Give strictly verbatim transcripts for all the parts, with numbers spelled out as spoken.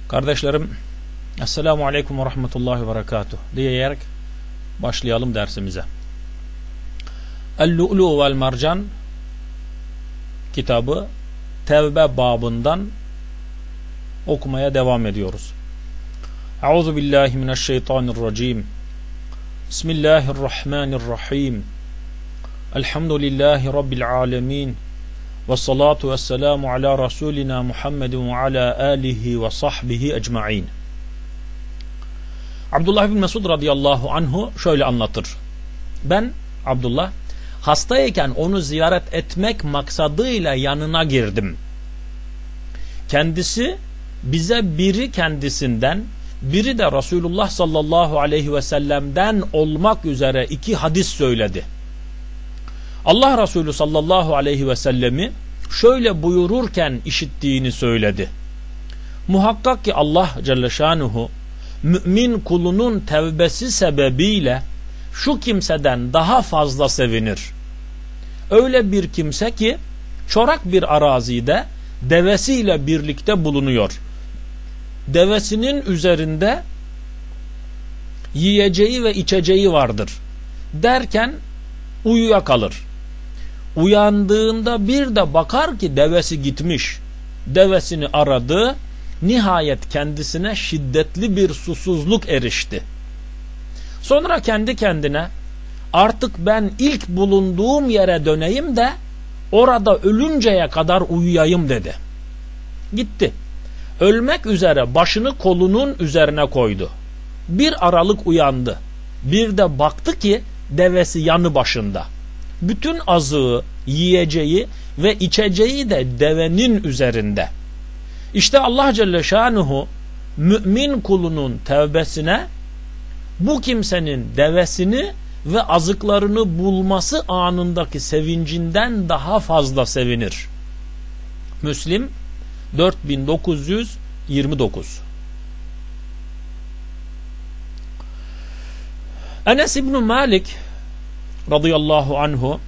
Kardeşlerim, Esselamu Aleyküm ve Rahmetullahi ve Berekatuh diyerek başlayalım dersimize. El-Lu'lu vel Mercan kitabı Tevbe babından okumaya devam ediyoruz. Euzu billahi mineşşeytanirracim. Bismillahirrahmanirrahim. Elhamdülillahi rabbil alamin. Ve salatu ve selamu ala Rasulina Muhammedin ve ala alihi ve sahbihi ecma'in. Abdullah bin Mesud radıyallahu anhu şöyle anlatır. Ben, Abdullah, hastayken onu ziyaret etmek maksadıyla yanına girdim. Kendisi bize biri kendisinden, biri de Resulullah sallallahu aleyhi ve sellem'den olmak üzere iki hadis söyledi. Allah Resulü sallallahu aleyhi ve sellemi şöyle buyururken işittiğini söyledi. Muhakkak ki Allah Celle Şanuhu mümin kulunun tevbesi sebebiyle şu kimseden daha fazla sevinir. Öyle bir kimse ki çorak bir arazide devesiyle birlikte bulunuyor. Devesinin üzerinde yiyeceği ve içeceği vardır. Derken uyuyakalır. Uyandığında bir de bakar ki devesi gitmiş. Devesini aradı. Nihayet kendisine şiddetli bir susuzluk erişti. Sonra kendi kendine artık ben ilk bulunduğum yere döneyim de orada ölünceye kadar uyuyayım dedi. Gitti. Ölmek üzere başını kolunun üzerine koydu. Bir aralık uyandı. Bir de baktı ki devesi yanı başında. Bütün azığı, yiyeceği ve içeceği de devenin üzerinde. İşte Allah Celle Şanuhu mümin kulunun tevbesine bu kimsenin devesini ve azıklarını bulması anındaki sevincinden daha fazla sevinir. Müslim dört bin dokuz yüz yirmi dokuz. Enes İbn Malik radıyallahu anhu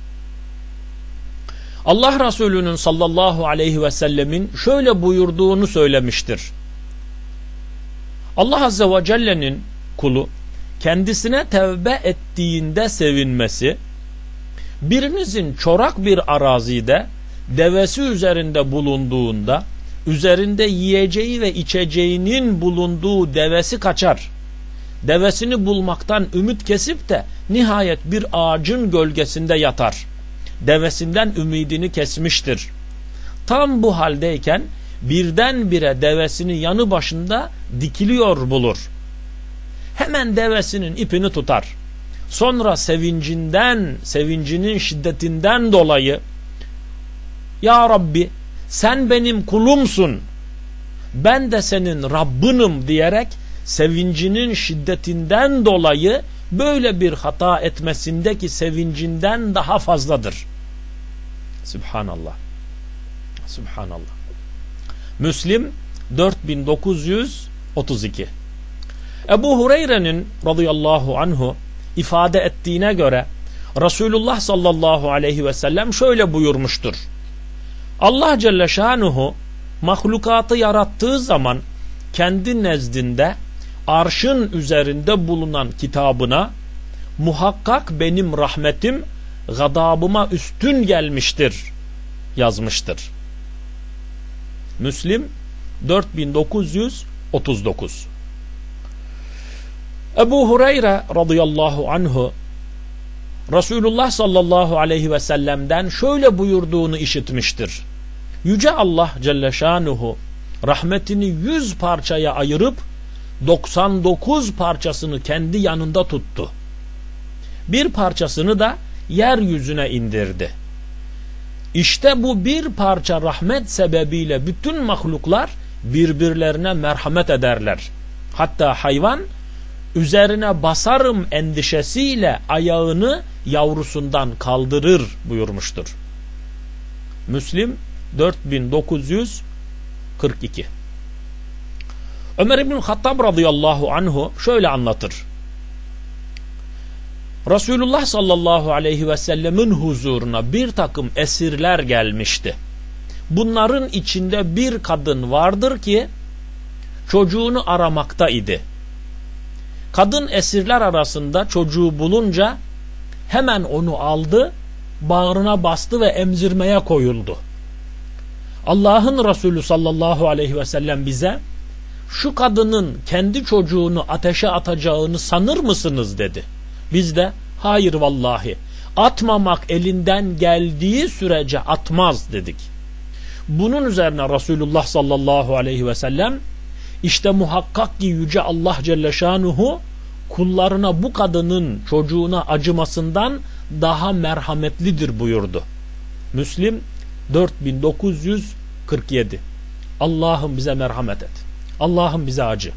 Allah Resulü'nün sallallahu aleyhi ve sellemin şöyle buyurduğunu söylemiştir. Allah Azze ve Celle'nin kulu kendisine tevbe ettiğinde sevinmesi, birinizin çorak bir arazide devesi üzerinde bulunduğunda, üzerinde yiyeceği ve içeceğinin bulunduğu devesi kaçar. Devesini bulmaktan ümit kesip de nihayet bir ağacın gölgesinde yatar. Devesinden ümidini kesmiştir. Tam bu haldeyken birdenbire devesini yanı başında dikiliyor bulur. Hemen devesinin ipini tutar. Sonra sevincinden, sevincinin şiddetinden dolayı Ya Rabbi sen benim kulumsun, ben de senin Rabbinim diyerek sevincinin şiddetinden dolayı böyle bir hata etmesindeki sevincinden daha fazladır. Subhanallah. Subhanallah. Müslim dört bin dokuz yüz otuz iki. Ebu Hureyre'nin radıyallahu anhu ifade ettiğine göre Resulullah sallallahu aleyhi ve sellem şöyle buyurmuştur. Allah Celle Şanuhu mahlukatı yarattığı zaman kendi nezdinde arşın üzerinde bulunan kitabına muhakkak benim rahmetim gadabıma üstün gelmiştir yazmıştır. Müslim dört bin dokuz yüz otuz dokuz. Ebu Hureyre radıyallahu anhu Resulullah sallallahu aleyhi ve sellem'den şöyle buyurduğunu işitmiştir. Yüce Allah Celle Şanuhu rahmetini yüz parçaya ayırıp doksan dokuz parçasını kendi yanında tuttu. Bir parçasını da yeryüzüne indirdi. İşte bu bir parça rahmet sebebiyle bütün mahluklar birbirlerine merhamet ederler. Hatta hayvan üzerine basarım endişesiyle ayağını yavrusundan kaldırır buyurmuştur. Müslim dört bin dokuz yüz kırk iki. Ömer İbn Hattab radıyallahu anhu şöyle anlatır. Resulullah sallallahu aleyhi ve sellemin huzuruna bir takım esirler gelmişti. Bunların içinde bir kadın vardır ki çocuğunu aramakta idi. Kadın esirler arasında çocuğu bulunca hemen onu aldı, bağrına bastı ve emzirmeye koyuldu. Allah'ın Resulü sallallahu aleyhi ve sellem bize şu kadının kendi çocuğunu ateşe atacağını sanır mısınız dedi. Biz de hayır vallahi atmamak elinden geldiği sürece atmaz dedik. Bunun üzerine Resulullah sallallahu aleyhi ve sellem işte muhakkak ki Yüce Allah Celle Şanuhu kullarına bu kadının çocuğuna acımasından daha merhametlidir buyurdu. Müslim dört bin dokuz yüz kırk yedi. Allah'ım bize merhamet et. Allah'ım bize acı.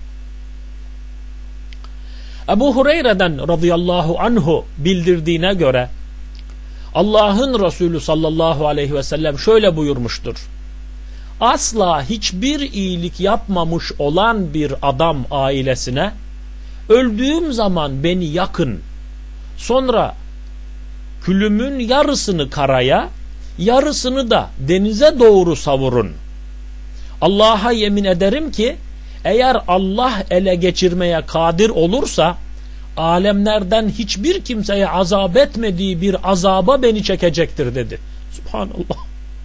Ebu Hureyre'den radıyallahu anhu bildirdiğine göre Allah'ın Resulü sallallahu aleyhi ve sellem şöyle buyurmuştur. Asla hiçbir iyilik yapmamış olan bir adam ailesine öldüğüm zaman beni yakın, sonra külümün yarısını karaya, yarısını da denize doğru savurun. Allah'a yemin ederim ki eğer Allah ele geçirmeye kadir olursa alemlerden hiçbir kimseye azap etmediği bir azaba beni çekecektir dedi. Subhanallah.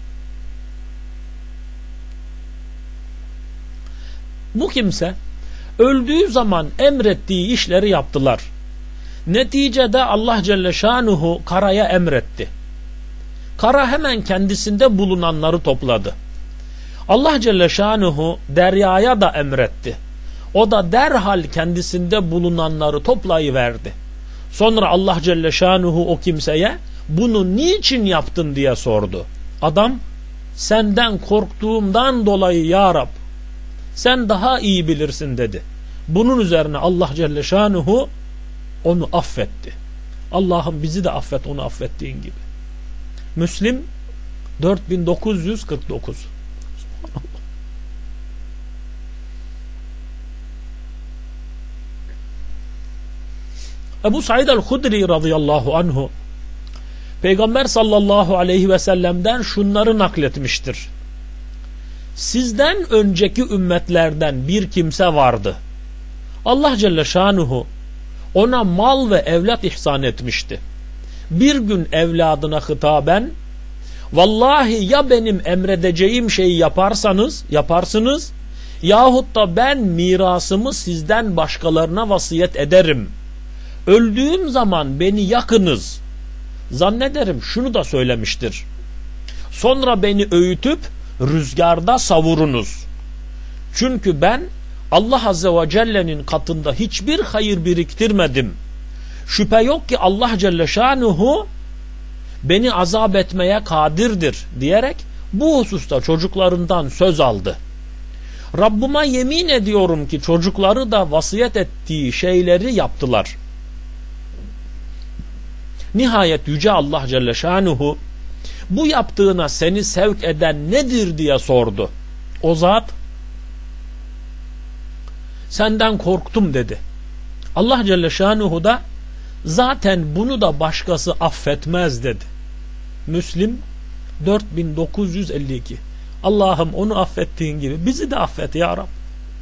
Bu kimse öldüğü zaman emrettiği işleri yaptılar. Neticede Allah Celle Şanuhu karaya emretti. Kara hemen kendisinde bulunanları topladı. Allah Celle Şanuhu deryaya da emretti. O da derhal kendisinde bulunanları toplayıverdi. Sonra Allah Celle Şanuhu o kimseye bunu niçin yaptın diye sordu. Adam senden korktuğumdan dolayı ya Rab sen daha iyi bilirsin dedi. Bunun üzerine Allah Celle Şanuhu onu affetti. Allah'ım bizi de affet onu affettiğin gibi. Müslim dört bin dokuz yüz kırk dokuz. Ebu Said el-Hudri radıyallahu anhu Peygamber sallallahu aleyhi ve sellem'den şunları nakletmiştir. Sizden önceki ümmetlerden bir kimse vardı. Allah Celle Şanuhu ona mal ve evlat ihsan etmişti. Bir gün evladına hitaben vallahi ya benim emredeceğim şeyi yaparsanız yaparsınız yahut da ben mirasımı sizden başkalarına vasiyet ederim. Öldüğüm zaman beni yakınız. Zannederim şunu da söylemiştir. Sonra beni öğütüp rüzgarda savurunuz. Çünkü ben Allah Azze ve Celle'nin katında hiçbir hayır biriktirmedim. Şüphe yok ki Allah Celle Şanuhu beni azap etmeye kadirdir diyerek bu hususta çocuklarından söz aldı. Rabbime yemin ediyorum ki çocukları da vasiyet ettiği şeyleri yaptılar. Nihayet Yüce Allah Celle Şanuhu bu yaptığına seni sevk eden nedir diye sordu. O zat senden korktum dedi. Allah Celle Şanuhu da zaten bunu da başkası affetmez dedi. Müslim dört bin dokuz yüz elli iki. Allah'ım onu affettiğin gibi bizi de affet ya Rab.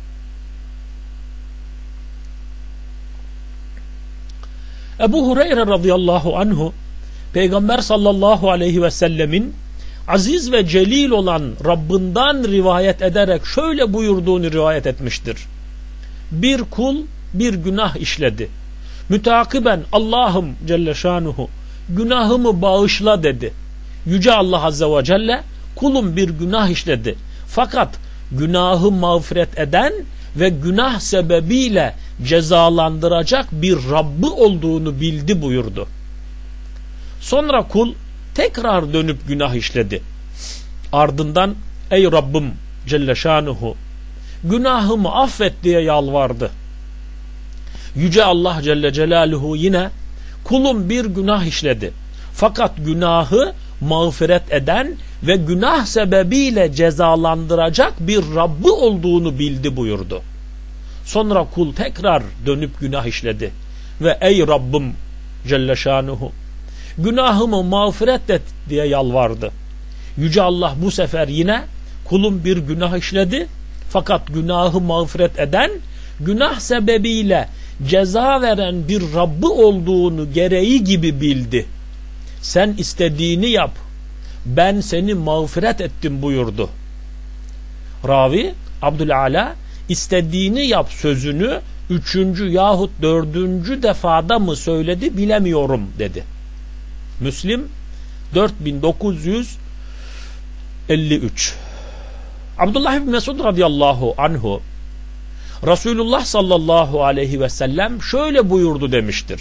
Ebu Hureyre radıyallahu anhu Peygamber sallallahu aleyhi ve sellemin aziz ve celil olan Rabbinden rivayet ederek şöyle buyurduğunu rivayet etmiştir. Bir kul bir günah işledi. Mütakiben Allah'ım Celle Şanuhu günahımı bağışla dedi. Yüce Allah Azze ve Celle kulum bir günah işledi. Fakat günahı mağfiret eden ve günah sebebiyle cezalandıracak bir Rabbi olduğunu bildi buyurdu. Sonra kul tekrar dönüp günah işledi. Ardından ey Rabbim Celle Şanuhu günahımı affet diye yalvardı. Yüce Allah Celle Celaluhu yine kulum bir günah işledi. Fakat günahı mağfiret eden ve günah sebebiyle cezalandıracak bir Rabbi olduğunu bildi buyurdu. Sonra kul tekrar dönüp günah işledi. Ve ey Rabbim Celle Şanuhu günahımı mağfiret et diye yalvardı. Yüce Allah bu sefer yine kulum bir günah işledi. Fakat günahı mağfiret eden, günah sebebiyle ceza veren bir Rabbi olduğunu gereği gibi bildi. Sen istediğini yap, ben seni mağfiret ettim buyurdu. Ravi Abdülala istediğini yap sözünü üçüncü yahut dördüncü defada mı söyledi bilemiyorum dedi. Müslim dört bin dokuz yüz elli üç. Abdullah ibn Mesud radıyallahu anhu Resulullah sallallahu aleyhi ve sellem şöyle buyurdu demiştir.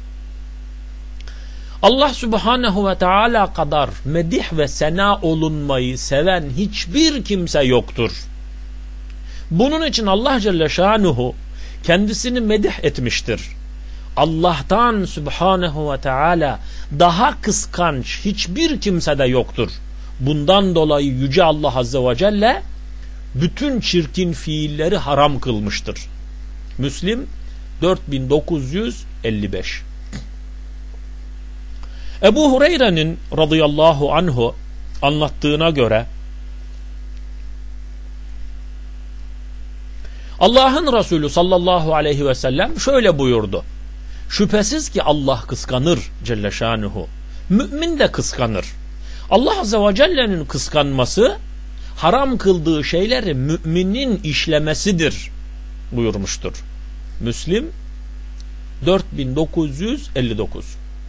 Allah subhanehu ve teala kadar medih ve sena olunmayı seven hiçbir kimse yoktur. Bunun için Allah Celle Şanuhu kendisini medih etmiştir. Allah'tan subhanehu ve teala daha kıskanç hiçbir kimse de yoktur. Bundan dolayı Yüce Allah Azze ve Celle bütün çirkin fiilleri haram kılmıştır. Müslim dört bin dokuz yüz elli beş. Ebu Hureyre'nin radıyallahu anhu anlattığına göre Allah'ın Resulü sallallahu aleyhi ve sellem şöyle buyurdu. Şüphesiz ki Allah kıskanır Celle Şanuhu. Mümin de kıskanır. Allah Azze ve Celle'nin kıskanması haram kıldığı şeyleri müminin işlemesidir buyurmuştur. Müslim dört bin dokuz yüz elli dokuz.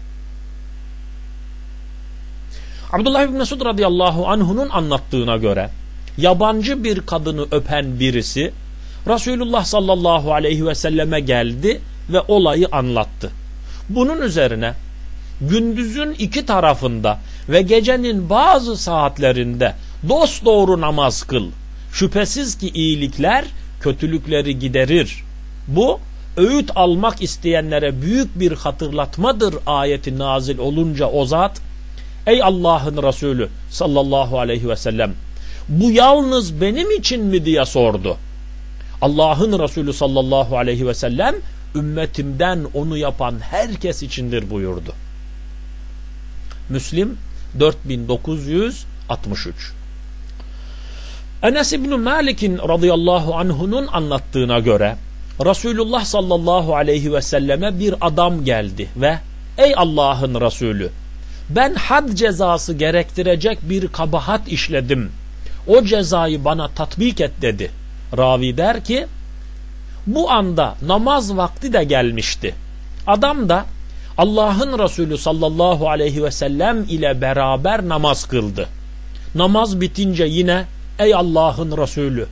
Abdullah ibn Mesud radıyallahu anhu'nun anlattığına göre yabancı bir kadını öpen birisi Resulullah sallallahu aleyhi ve selleme geldi ve olayı anlattı. Bunun üzerine gündüzün iki tarafında ve gecenin bazı saatlerinde dosdoğru namaz kıl. Şüphesiz ki iyilikler kötülükleri giderir. Bu öğüt almak isteyenlere büyük bir hatırlatmadır ayeti nazil olunca o zat, ey Allah'ın Resulü sallallahu aleyhi ve sellem, bu yalnız benim için mi diye sordu. Allah'ın Resulü sallallahu aleyhi ve sellem ümmetimden onu yapan herkes içindir buyurdu. Müslim dört bin dokuz yüz altmış üç. Enes İbn Malik'in radıyallahu anhu'nun anlattığına göre Resulullah sallallahu aleyhi ve selleme bir adam geldi ve ey Allah'ın Resulü, ben had cezası gerektirecek bir kabahat işledim. O cezayı bana tatbik et dedi. Ravi der ki bu anda namaz vakti de gelmişti. Adam da Allah'ın Resulü sallallahu aleyhi ve sellem ile beraber namaz kıldı. Namaz bitince yine ey Allah'ın Resulü,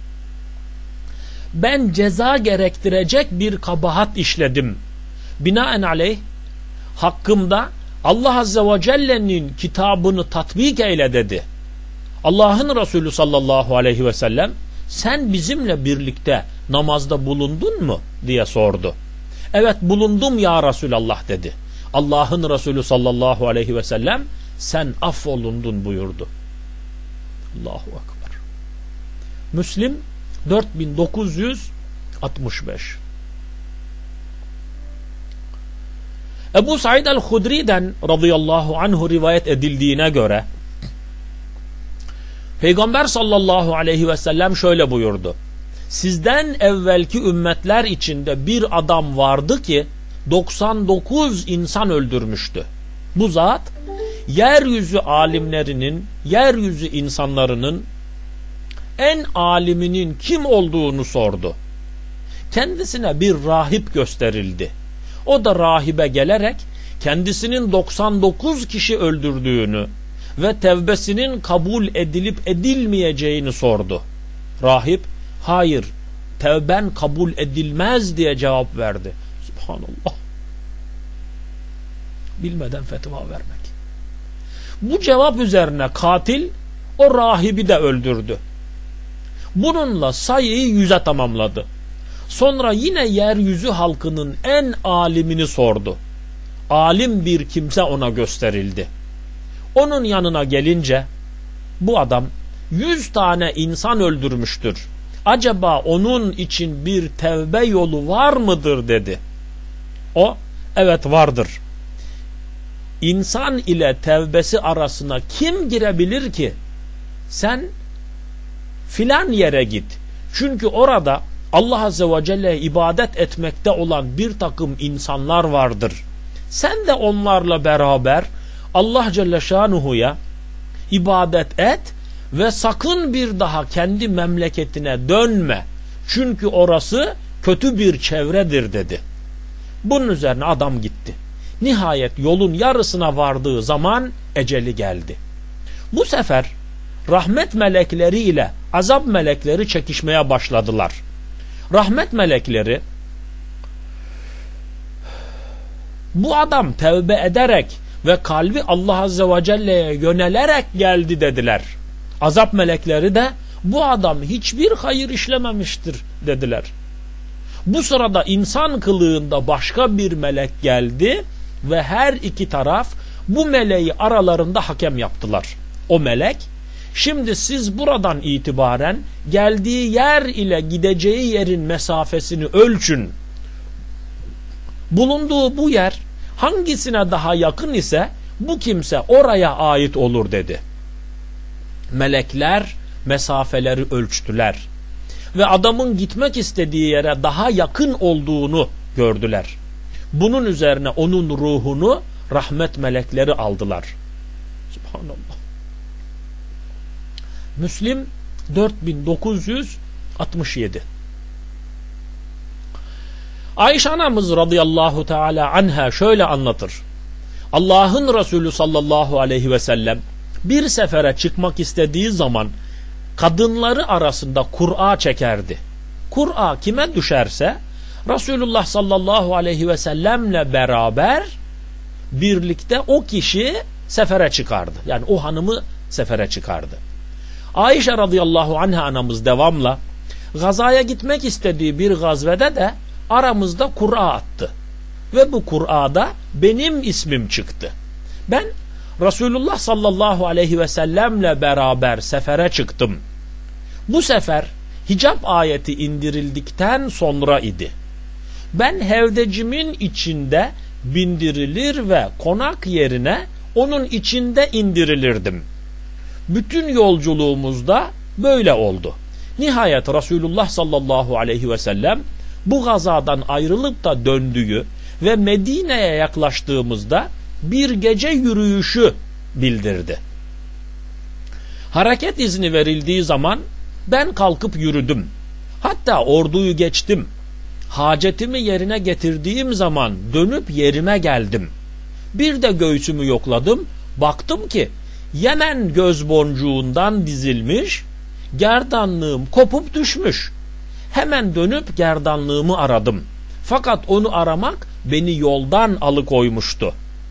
ben ceza gerektirecek bir kabahat işledim. Binaenaleyh hakkımda Allah Azze ve Celle'nin kitabını tatbik eyle dedi. Allah'ın Resulü sallallahu aleyhi ve sellem sen bizimle birlikte namazda bulundun mu diye sordu. Evet bulundum ya Resulallah dedi. Allah'ın Resulü sallallahu aleyhi ve sellem sen affolundun buyurdu. Allahu Ekber. Müslim dört bin dokuz yüz altmış beş. Ebu Said el-Hudri'den radıyallahu anhu rivayet edildiğine göre Peygamber sallallahu aleyhi ve sellem şöyle buyurdu. Sizden evvelki ümmetler içinde bir adam vardı ki doksan dokuz insan öldürmüştü. Bu zat yeryüzü alimlerinin, yeryüzü insanlarının en aliminin kim olduğunu sordu. Kendisine bir rahip gösterildi. O da rahibe gelerek kendisinin doksan dokuz kişi öldürdüğünü ve tevbesinin kabul edilip edilmeyeceğini sordu. Rahip, hayır, tevben kabul edilmez diye cevap verdi. Subhanallah. Bilmeden fetva vermek. Bu cevap üzerine katil o rahibi de öldürdü. Bununla sayıyı yüze tamamladı. Sonra yine yeryüzü halkının en alimini sordu. Alim bir kimse ona gösterildi. Onun yanına gelince bu adam yüz tane insan öldürmüştür. Acaba onun için bir tevbe yolu var mıdır dedi. O evet vardır. İnsan ile tevbesi arasına kim girebilir ki? Sen filan yere git, Çünkü orada Allah Azze ve Celle'ye ibadet etmekte olan bir takım insanlar vardır. Sen de onlarla beraber Allah Celle Şanuhu'ya ibadet et ve sakın bir daha kendi memleketine dönme. Çünkü orası kötü bir çevredir dedi. Bunun üzerine adam gitti. Nihayet yolun yarısına vardığı zaman eceli geldi. Bu sefer rahmet melekleri ile azap melekleri çekişmeye başladılar. Rahmet melekleri, bu adam tevbe ederek ve kalbi Allah Azze ve Celle'ye yönelerek geldi dediler. Azap melekleri de bu adam hiçbir hayır işlememiştir dediler. Bu sırada insan kılığında başka bir melek geldi ve her iki taraf bu meleği aralarında hakem yaptılar. O melek, şimdi siz buradan itibaren geldiği yer ile gideceği yerin mesafesini ölçün. Bulunduğu bu yer hangisine daha yakın ise bu kimse oraya ait olur dedi. Melekler mesafeleri ölçtüler ve adamın gitmek istediği yere daha yakın olduğunu gördüler. Bunun üzerine onun ruhunu rahmet melekleri aldılar. Subhanallah. Müslim dört bin dokuz yüz altmış yedi. Ayşe anamız radıyallahu teala anha şöyle anlatır. Allah'ın Resulü sallallahu aleyhi ve sellem bir sefere çıkmak istediği zaman kadınları arasında Kur'a çekerdi. Kur'a kime düşerse Resulullah sallallahu aleyhi ve sellemle beraber birlikte o kişi sefere çıkardı. Yani o hanımı sefere çıkardı. Ayşe radıyallahu anha anamız devamla gazaya gitmek istediği bir gazvede de aramızda Kur'a attı. Ve bu Kur'a'da benim ismim çıktı. Ben Resulullah sallallahu aleyhi ve sellemle beraber sefere çıktım. Bu sefer hicap ayeti indirildikten sonra idi. Ben hevdecimin içinde bindirilir ve konak yerine onun içinde indirilirdim. Bütün yolculuğumuzda böyle oldu. Nihayet Resulullah sallallahu aleyhi ve sellem bu gazadan ayrılıp da döndüğü ve Medine'ye yaklaştığımızda bir gece yürüyüşü bildirdi. Hareket izni verildiği zaman ben kalkıp yürüdüm. Hatta orduyu geçtim. Hacetimi yerine getirdiğim zaman dönüp yerime geldim. Bir de göğsümü yokladım. Baktım ki Yemen göz boncuğundan dizilmiş, gerdanlığım kopup düşmüş. Hemen dönüp gerdanlığımı aradım. Fakat onu aramak beni yoldan alıkoymuştu.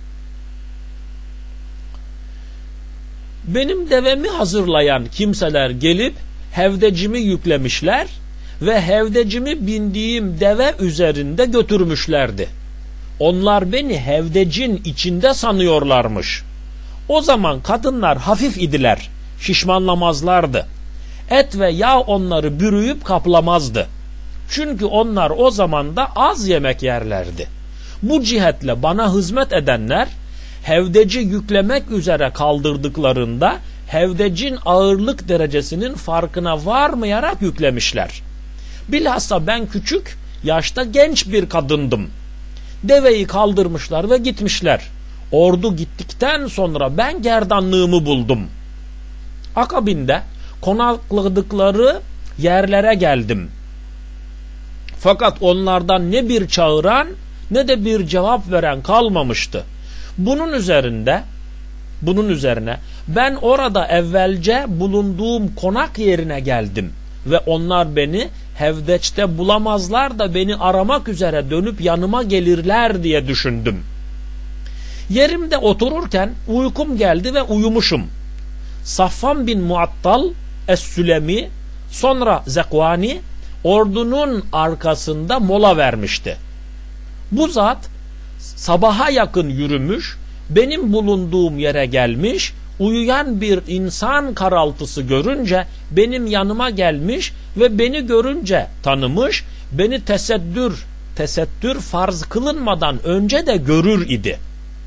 Benim devemi hazırlayan kimseler gelip hevdecimi yüklemişler ve hevdecimi bindiğim deve üzerinde götürmüşlerdi. Onlar beni hevdecin içinde sanıyorlarmış. O zaman kadınlar hafif idiler, şişmanlamazlardı. Et ve yağ onları bürüyüp kaplamazdı. Çünkü onlar o zaman da az yemek yerlerdi. Bu cihetle bana hizmet edenler hevdeci yüklemek üzere kaldırdıklarında hevdecin ağırlık derecesinin farkına varmayarak yüklemişler. Bilhassa ben küçük yaşta genç bir kadındım. Deveyi kaldırmışlar ve gitmişler. Ordu gittikten sonra ben gerdanlığımı buldum. Akabinde konakladıkları yerlere geldim. Fakat onlardan ne bir çağıran ne de bir cevap veren kalmamıştı. Bunun üzerinde, bunun üzerine ben orada evvelce bulunduğum konak yerine geldim ve onlar beni hevdeçte bulamazlar da beni aramak üzere dönüp yanıma gelirler diye düşündüm. Yerimde otururken uykum geldi ve uyumuşum. Safvan bin Muattal Es-Sülemi sonra Zekvani ordunun arkasında mola vermişti. Bu zat sabaha yakın yürümüş, benim bulunduğum yere gelmiş, uyuyan bir insan karaltısı görünce benim yanıma gelmiş ve beni görünce tanımış, beni tesettür, tesettür farz kılınmadan önce de görür idi.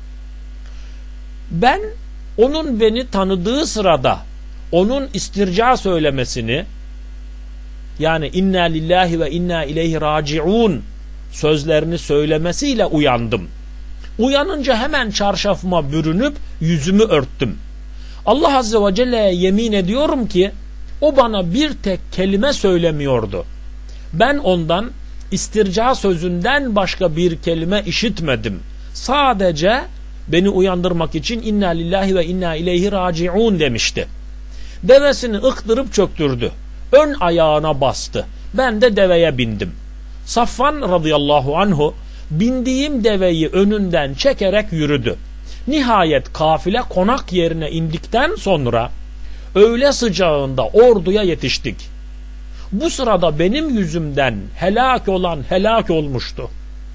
Ben onun beni tanıdığı sırada onun istirca söylemesini yani inna lillahi ve inna ileyhi raciun sözlerini söylemesiyle uyandım. Uyanınca hemen çarşafıma bürünüp yüzümü örttüm. Allah Azze ve Celle'ye yemin ediyorum ki o bana bir tek kelime söylemiyordu. Ben ondan istirca sözünden başka bir kelime işitmedim. Sadece beni uyandırmak için inna lillahi ve inna ileyhi raciun demişti. Devesini ıktırıp çöktürdü. Ön ayağına bastı. Ben de deveye bindim. Safvan radıyallahu anhu bindiğim deveyi önünden çekerek yürüdü. Nihayet kafile konak yerine indikten sonra öğle sıcağında orduya yetiştik. Bu sırada benim yüzümden helak olan helak olmuştu.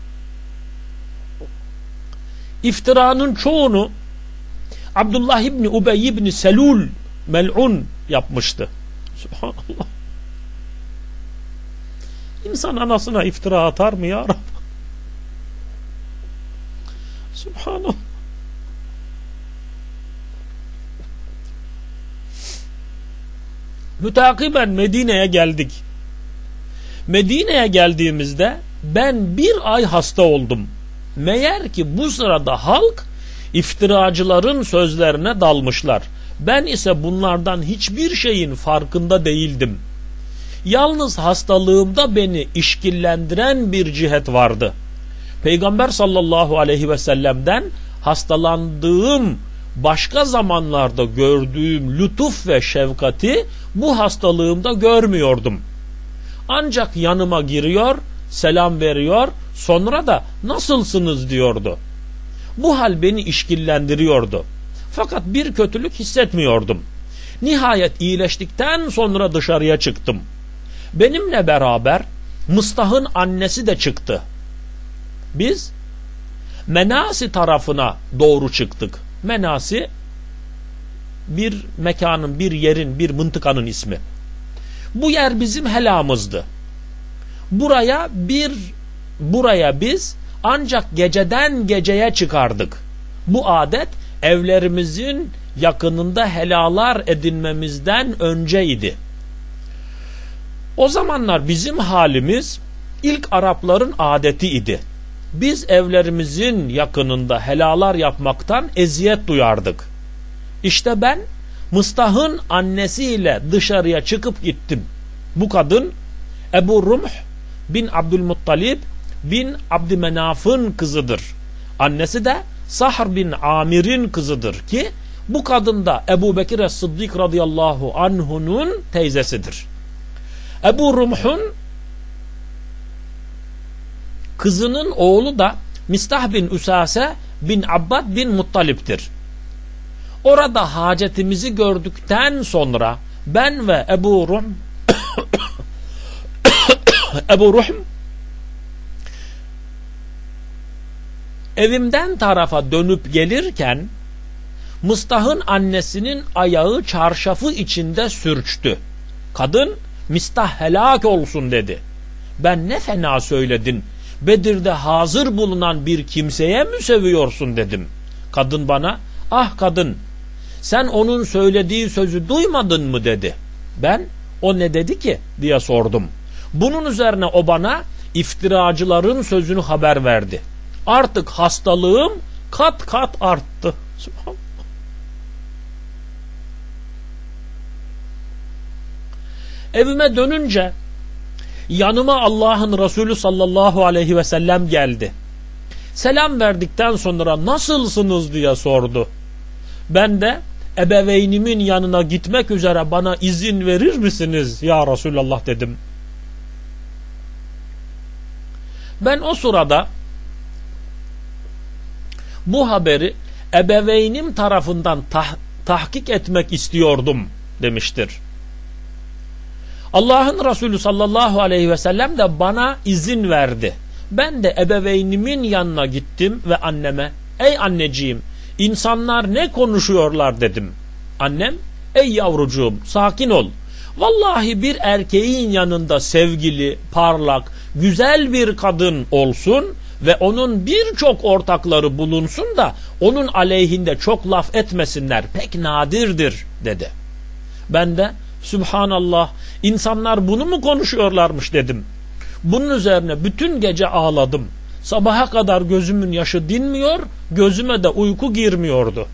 İftiranın çoğunu Abdullah İbni Ubey İbni Selul mel'un yapmıştı. Subhanallah. İnsan anasına iftira atar mı ya Rabbi? Subhanallah. Mütakiben Medine'ye geldik. Medine'ye geldiğimizde ben bir ay hasta oldum. Meğer ki bu sırada halk iftiracıların sözlerine dalmışlar. Ben ise bunlardan hiçbir şeyin farkında değildim. Yalnız hastalığımda beni işkillendiren bir cihet vardı. Peygamber sallallahu aleyhi ve sellem'den hastalandığım başka zamanlarda gördüğüm lütuf ve şefkati bu hastalığımda görmüyordum. Ancak yanıma giriyor, selam veriyor, sonra da nasılsınız diyordu. Bu hal beni işkillendiriyordu. Fakat bir kötülük hissetmiyordum. Nihayet iyileştikten sonra dışarıya çıktım. Benimle beraber Mıstah'ın annesi de çıktı. Biz Menasi tarafına doğru çıktık. Menasi bir mekanın, bir yerin, bir mıntıkanın ismi. Bu yer bizim helamızdı. Buraya bir buraya biz ancak geceden geceye çıkardık. Bu adet evlerimizin yakınında helalar edinmemizden önceydi. O zamanlar bizim halimiz ilk Arapların adeti idi. Biz evlerimizin yakınında helalar yapmaktan eziyet duyardık. İşte ben Mıstah'ın annesiyle dışarıya çıkıp gittim. Bu kadın Ebu Rumh bin Abdülmuttalib bin Abdümenaf'ın kızıdır. Annesi de Sahr bin Amir'in kızıdır ki bu kadın da Ebu Bekir Es-Sıddık radıyallahu anhu'nun teyzesidir. Ebu Rumh'un kızının oğlu da Mistah bin Üsase bin Abbad bin Muttalip'tir. Orada hacetimizi gördükten sonra ben ve Ebu Ruhm Ebu Ruhm evimden tarafa dönüp gelirken Mistah'ın annesinin ayağı çarşafı içinde sürçtü. Kadın Mistah helak olsun dedi. Ben ne fena söyledin. Bedir'de hazır bulunan bir kimseye mi sövüyorsun dedim. Kadın bana ah kadın sen onun söylediği sözü duymadın mı dedi. Ben o ne dedi ki diye sordum. Bunun üzerine o bana iftiracıların sözünü haber verdi. Artık hastalığım kat kat arttı. Evime dönünce yanıma Allah'ın Resulü sallallahu aleyhi ve sellem geldi. Selam verdikten sonra nasılsınız diye sordu. Ben de ebeveynimin yanına gitmek üzere bana izin verir misiniz ya Resulallah dedim. Ben o sırada bu haberi ebeveynim tarafından tah- tahkik etmek istiyordum demiştir. Allah'ın Resulü sallallahu aleyhi ve sellem de bana izin verdi. Ben de ebeveynimin yanına gittim ve anneme ey anneciğim insanlar ne konuşuyorlar dedim. Annem ey yavrucuğum sakin ol. Vallahi bir erkeğin yanında sevgili, parlak, güzel bir kadın olsun ve onun birçok ortakları bulunsun da onun aleyhinde çok laf etmesinler pek nadirdir dedi. Ben de Sübhanallah, insanlar bunu mu konuşuyorlarmış dedim. Bunun üzerine bütün gece ağladım. Sabaha kadar gözümün yaşı dinmiyor, gözüme de uyku girmiyordu.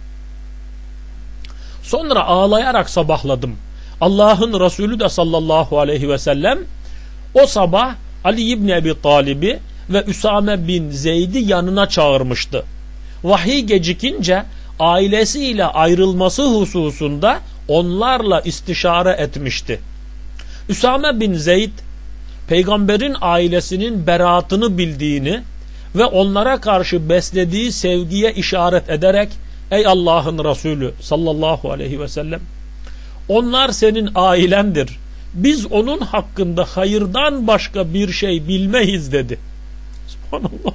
Sonra ağlayarak sabahladım. Allah'ın Resulü de sallallahu aleyhi ve sellem o sabah Ali İbni Ebi Talib'i ve Üsame bin Zeyd'i yanına çağırmıştı. Vahiy gecikince ailesiyle ayrılması hususunda onlarla istişare etmişti. Üsame bin Zeyd, peygamberin ailesinin beraatını bildiğini ve onlara karşı beslediği sevgiye işaret ederek, ey Allah'ın Resulü sallallahu aleyhi ve sellem, onlar senin ailendir. Biz onun hakkında hayırdan başka bir şey bilmeyiz dedi. Subhanallah.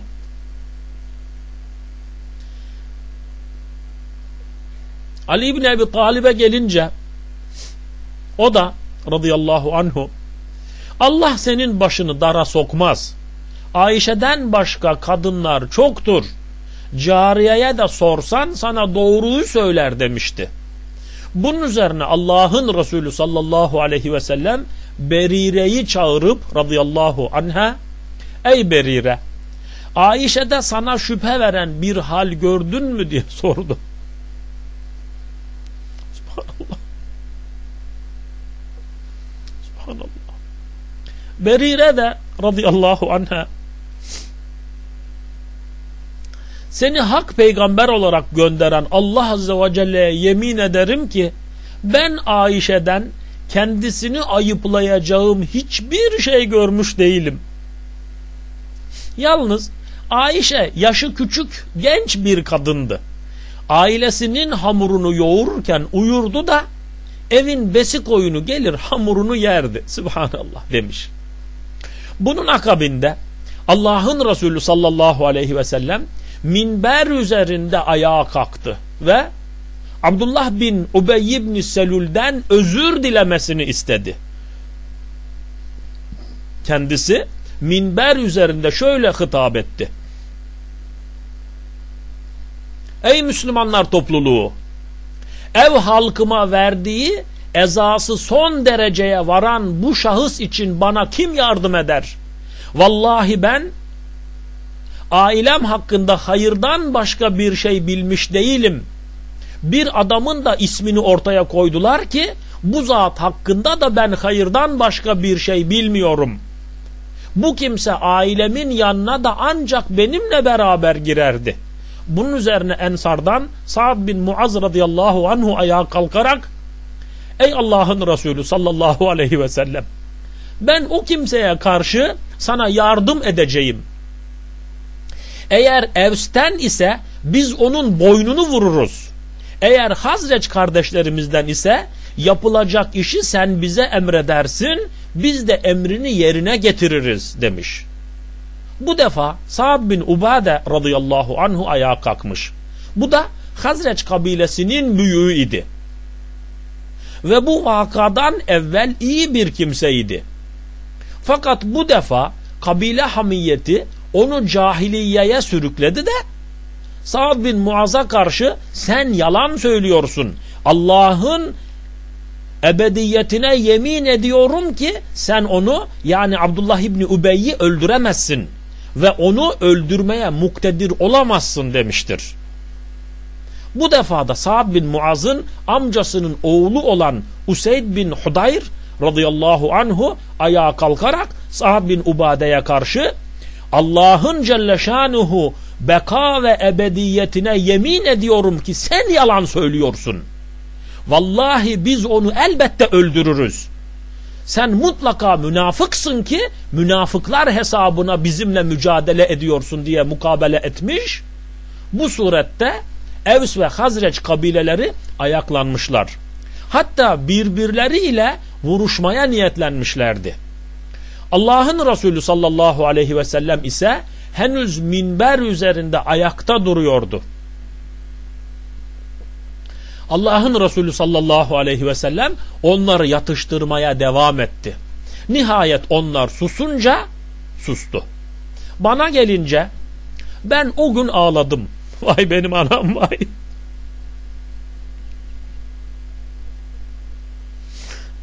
Ali İbni Ebi Talib'e gelince o da radıyallahu anhu, Allah senin başını dara sokmaz. Ayşe'den başka kadınlar çoktur. Cariyeye de sorsan sana doğruyu söyler demişti. Bunun üzerine Allah'ın Resulü sallallahu aleyhi ve sellem Berire'yi çağırıp radıyallahu anha, ey Berire, Ayşe'de sana şüphe veren bir hal gördün mü diye sordu. Subhanallah. Subhanallah. Berire de radıyallahu anha, seni hak peygamber olarak gönderen Allah azze ve celle'ye yemin ederim ki ben Ayşe'den kendisini ayıplayacağım hiçbir şey görmüş değilim. Yalnız Ayşe yaşı küçük, genç bir kadındı. Ailesinin hamurunu yoğururken uyurdu da evin besi koyunu gelir hamurunu yerdi. Subhanallah demiş. Bunun akabinde Allah'ın Resulü sallallahu aleyhi ve sellem minber üzerinde ayağa kalktı ve Abdullah bin Ubey ibn Selül'den özür dilemesini istedi. Kendisi minber üzerinde şöyle hitap etti. Ey Müslümanlar topluluğu! Ev halkıma verdiği ezası son dereceye varan bu şahıs için bana kim yardım eder? Vallahi ben ailem hakkında hayırdan başka bir şey bilmiş değilim. Bir adamın da ismini ortaya koydular ki bu zat hakkında da ben hayırdan başka bir şey bilmiyorum. Bu kimse ailemin yanına da ancak benimle beraber girerdi. Bunun üzerine Ensar'dan Sa'd bin Muaz radıyallahu anhu ayağa kalkarak, ey Allah'ın Resulü sallallahu aleyhi ve sellem, ben o kimseye karşı sana yardım edeceğim. Eğer Evs'ten ise biz onun boynunu vururuz. Eğer Hazreç kardeşlerimizden ise yapılacak işi sen bize emredersin, biz de emrini yerine getiririz demiş. Bu defa Sa'd bin Ubade radıyallahu anhu ayağa kalkmış. Bu da Hazreç kabilesinin büyüğü idi. Ve bu vakadan evvel iyi bir kimseydi. Fakat bu defa kabile hamiyeti onu cahiliyeye sürükledi de Sa'd bin Muaz'a karşı sen yalan söylüyorsun. Allah'ın ebediyetine yemin ediyorum ki sen onu, yani Abdullah İbni Ubey'i öldüremezsin ve onu öldürmeye muktedir olamazsın demiştir. Bu defada Sa'd bin Muaz'ın amcasının oğlu olan Useyd bin Hudayr radıyallahu anhu ayağa kalkarak Sa'd bin Ubade'ye karşı Allah'ın Celle Şanuhu beka ve ebediyetine yemin ediyorum ki sen yalan söylüyorsun. Vallahi biz onu elbette öldürürüz. Sen mutlaka münafıksın ki münafıklar hesabına bizimle mücadele ediyorsun diye mukabele etmiş. Bu surette Evs ve Hazreç kabileleri ayaklanmışlar. Hatta birbirleriyle vuruşmaya niyetlenmişlerdi. Allah'ın Resulü sallallahu aleyhi ve sellem ise henüz minber üzerinde ayakta duruyordu. Allah'ın Resulü sallallahu aleyhi ve sellem onları yatıştırmaya devam etti. Nihayet onlar susunca sustu. Bana gelince ben o gün ağladım. Vay benim anam vay.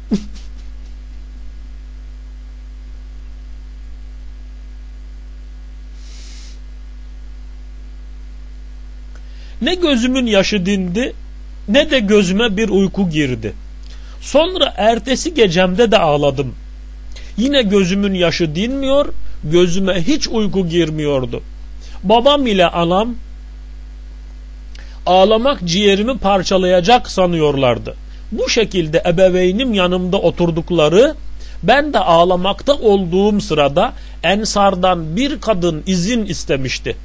Ne gözümün yaşı dindi, ne de gözüme bir uyku girdi. Sonra ertesi gecemde de ağladım. Yine gözümün yaşı dinmiyor, gözüme hiç uyku girmiyordu. Babam ile anam ağlamak ciğerimi parçalayacak sanıyorlardı. Bu şekilde ebeveynim yanımda oturdukları, ben de ağlamakta olduğum sırada Ensardan bir kadın izin istemişti.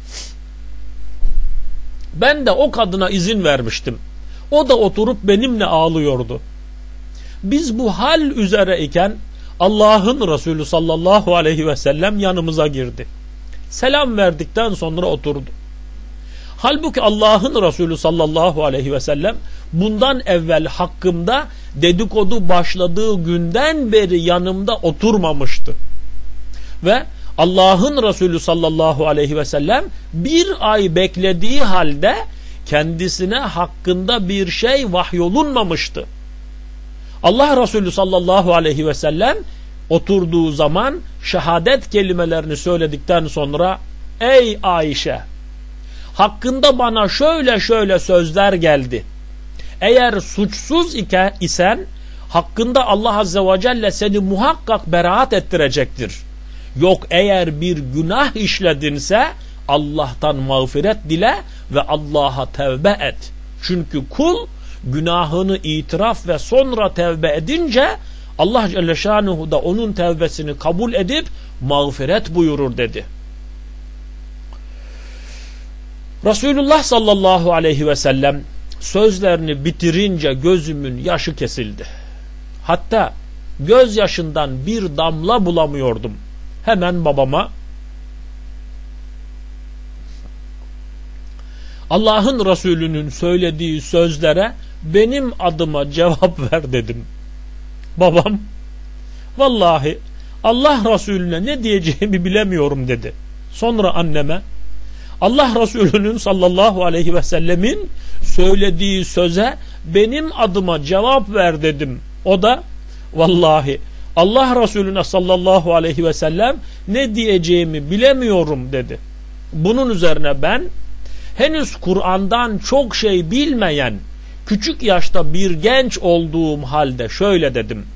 Ben de o kadına izin vermiştim. O da oturup benimle ağlıyordu. Biz bu hal üzere iken Allah'ın Resulü sallallahu aleyhi ve sellem yanımıza girdi. Selam verdikten sonra oturdu. Halbuki Allah'ın Resulü sallallahu aleyhi ve sellem bundan evvel hakkımda dedikodu başladığı günden beri yanımda oturmamıştı. Ve Allah'ın Resulü sallallahu aleyhi ve sellem bir ay beklediği halde kendisine hakkında bir şey vahyolunmamıştı. Allah Resulü sallallahu aleyhi ve sellem oturduğu zaman şehadet kelimelerini söyledikten sonra, ey Ayşe, hakkında bana şöyle şöyle sözler geldi. Eğer suçsuz iken, isen hakkında Allah Azze ve Celle seni muhakkak beraat ettirecektir. Yok eğer bir günah işledinse Allah'tan mağfiret dile ve Allah'a tevbe et. Çünkü kul günahını itiraf ve sonra tevbe edince Allah Celle Şanuhu da onun tevbesini kabul edip mağfiret buyurur dedi. Resulullah sallallahu aleyhi ve sellem sözlerini bitirince gözümün yaşı kesildi. Hatta gözyaşından bir damla bulamıyordum. Hemen babama, Allah'ın Resulü'nün söylediği sözlere benim adıma cevap ver dedim. Babam, vallahi Allah Resulüne ne diyeceğimi bilemiyorum dedi. Sonra anneme, Allah Resulü'nün sallallahu aleyhi ve sellemin söylediği söze benim adıma cevap ver dedim. O da, vallahi Allah Resulüne sallallahu aleyhi ve sellem ne diyeceğimi bilemiyorum dedi. Bunun üzerine ben henüz Kur'an'dan çok şey bilmeyen küçük yaşta bir genç olduğum halde şöyle dedim.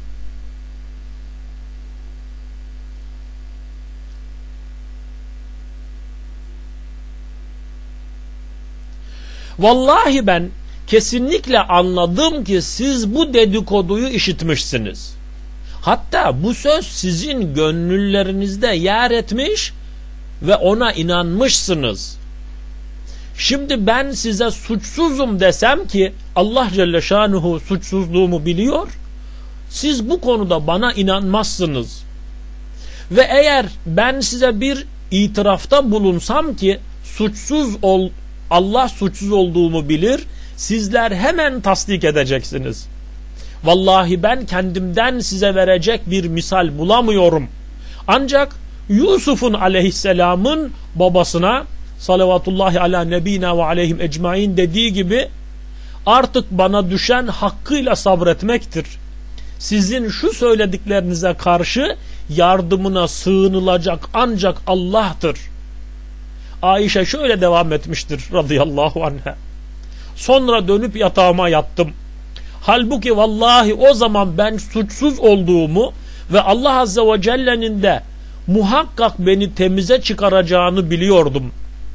Vallahi ben kesinlikle anladım ki siz bu dedikoduyu işitmişsiniz. Hatta bu söz sizin gönüllerinizde yer etmiş ve ona inanmışsınız. Şimdi ben size suçsuzum desem ki Allah Celle Şanuhu suçsuzluğumu biliyor, siz bu konuda bana inanmazsınız. Ve eğer ben size bir itirafta bulunsam ki suçsuz ol, Allah suçsuz olduğumu bilir, sizler hemen tasdik edeceksiniz. Vallahi ben kendimden size verecek bir misal bulamıyorum. Ancak Yusuf'un aleyhisselamın babasına salavatullahi ala nebina ve aleyhim ecmain dediği gibi artık bana düşen hakkıyla sabretmektir. Sizin şu söylediklerinize karşı yardımına sığınılacak ancak Allah'tır. Ayşe şöyle devam etmiştir radıyallahu anha. Sonra dönüp yatağıma yattım. Halbuki vallahi o zaman ben suçsuz olduğumu ve Allah Azze ve Celle'nin de muhakkak beni temize çıkaracağını biliyordum.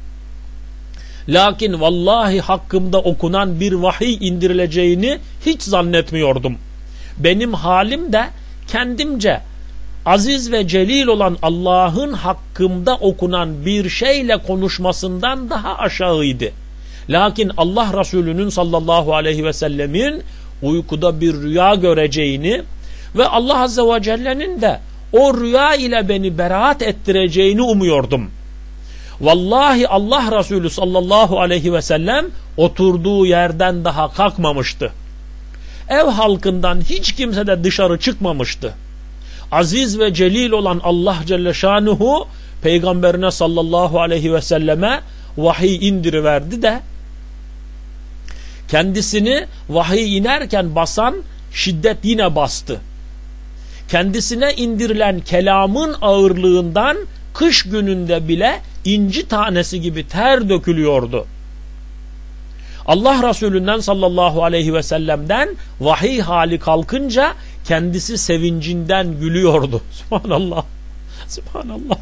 Lakin vallahi hakkımda okunan bir vahiy indirileceğini hiç zannetmiyordum. Benim halim de kendimce aziz ve celil olan Allah'ın hakkımda okunan bir şeyle konuşmasından daha aşağıydı. Lakin Allah Resulü'nün sallallahu aleyhi ve sellemin uykuda bir rüya göreceğini ve Allah Azze ve Celle'nin de o rüya ile beni beraat ettireceğini umuyordum. Vallahi Allah Resulü sallallahu aleyhi ve sellem oturduğu yerden daha kalkmamıştı. Ev halkından hiç kimse de dışarı çıkmamıştı. Aziz ve celil olan Allah Celle Şanuhu Peygamberine sallallahu aleyhi ve selleme vahiy indiriverdi de kendisini vahiy inerken basan şiddet yine bastı. Kendisine indirilen kelamın ağırlığından kış gününde bile inci tanesi gibi ter dökülüyordu. Allah Resulü'nden sallallahu aleyhi ve sellem'den vahiy hali kalkınca kendisi sevincinden gülüyordu. Subhanallah. Subhanallah.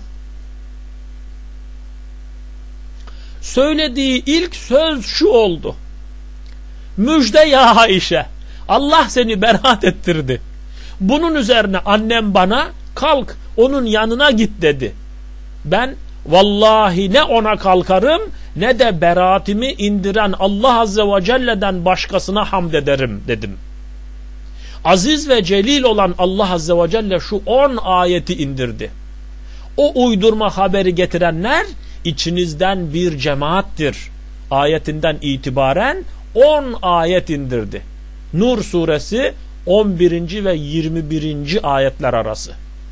Söylediği ilk söz şu oldu: müjde ya Ayşe, Allah seni beraat ettirdi. Bunun üzerine annem bana kalk onun yanına git dedi. Ben vallahi ne ona kalkarım ne de beraatimi indiren Allah Azze ve Celle'den başkasına hamd ederim dedim. Aziz ve celil olan Allah Azze ve Celle şu on ayeti indirdi. O uydurma haberi getirenler içinizden bir cemaattir ayetinden itibaren on ayet indirdi. Nur suresi on birinci ve yirmi birinci ayetler arası.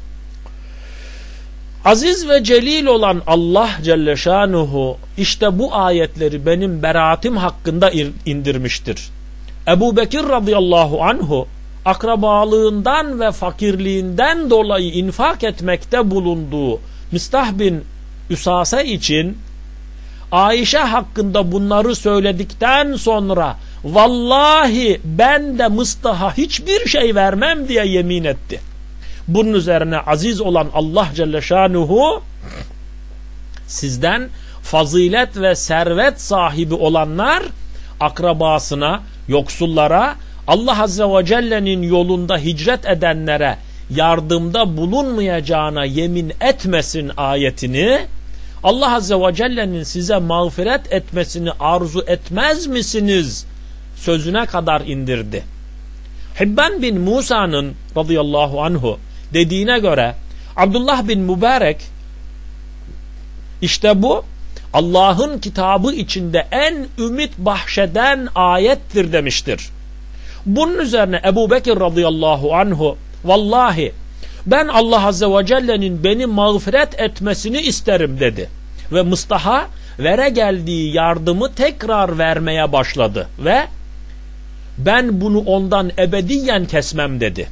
Aziz ve celil olan Allah Celle Şanuhu işte bu ayetleri benim beraatim hakkında indirmiştir. Ebu Bekir radıyallahu anhu akrabalığından ve fakirliğinden dolayı infak etmekte bulunduğu Mistah bin Üsase için Ayşe hakkında bunları söyledikten sonra vallahi ben de Mistah'a hiçbir şey vermem diye yemin etti. Bunun üzerine aziz olan Allah Celle Şanuhu sizden fazilet ve servet sahibi olanlar akrabasına, yoksullara, Allah Azze ve Celle'nin yolunda hicret edenlere yardımda bulunmayacağına yemin etmesin ayetini, Allah Azze ve Celle'nin size mağfiret etmesini arzu etmez misiniz sözüne kadar indirdi. Hibban bin Musa'nın radıyallahu anhu dediğine göre Abdullah bin Mübarek işte bu Allah'ın kitabı içinde en ümit bahşeden ayettir demiştir. Bunun üzerine Ebu Bekir radıyallahu anhu vallahi ben Allah Azze ve Celle'nin beni mağfiret etmesini isterim dedi. Ve Mistah'a vere geldiği yardımı tekrar vermeye başladı ve ben bunu ondan ebediyen kesmem dedi.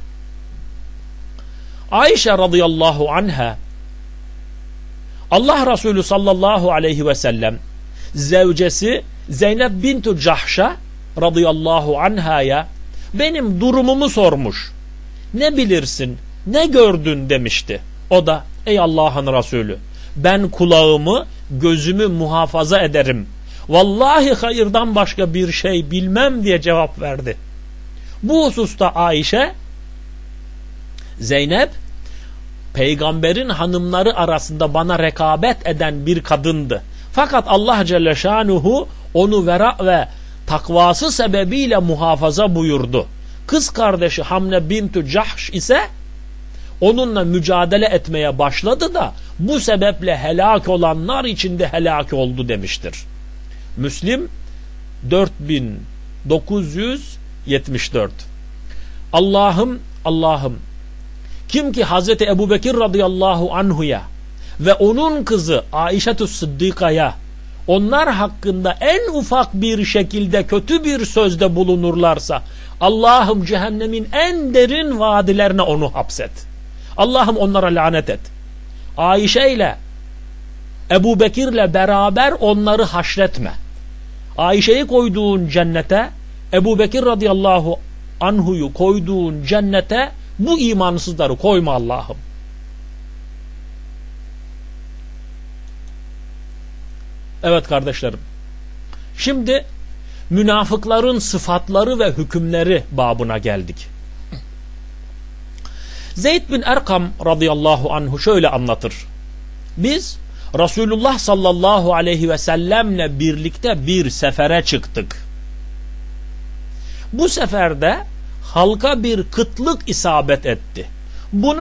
Ayşe radıyallahu anha Allah Resulü sallallahu aleyhi ve sellem zevcesi Zeynep bintu Cahş'a radıyallahu anhaya benim durumumu sormuş. Ne bilirsin, ne gördün demişti. O da ey Allah'ın Resulü ben kulağımı, gözümü muhafaza ederim. Vallahi hayırdan başka bir şey bilmem diye cevap verdi. Bu hususta Ayşe, Zeynep, peygamberin hanımları arasında bana rekabet eden bir kadındı. Fakat Allah Celle Şanuhu onu vera ve takvası sebebiyle muhafaza buyurdu. Kız kardeşi Hamne bintu Cahş ise onunla mücadele etmeye başladı da bu sebeple helak olanlar içinde helak oldu demiştir. Müslim dört bin dokuz yüz yetmiş dört. Allah'ım Allah'ım kim ki Hazreti Ebubekir radıyallahu anhuya ve onun kızı Ayşe-tü Sıddika'ya onlar hakkında en ufak bir şekilde kötü bir sözde bulunurlarsa Allah'ım cehennemin en derin vadilerine onu hapset. Allah'ım onlara lanet et. Ayşe ile Ebu Bekir'le beraber onları haşretme. Ayşe'yi koyduğun cennete, Ebu Bekir radıyallahu anhu'yu koyduğun cennete bu imansızları koyma Allah'ım. Evet kardeşlerim. Şimdi münafıkların sıfatları ve hükümleri babına geldik. Zeyd bin Erkam radıyallahu anhu şöyle anlatır. Biz Resulullah sallallahu aleyhi ve sellemle birlikte bir sefere çıktık. Bu seferde halka bir kıtlık isabet etti. Bunu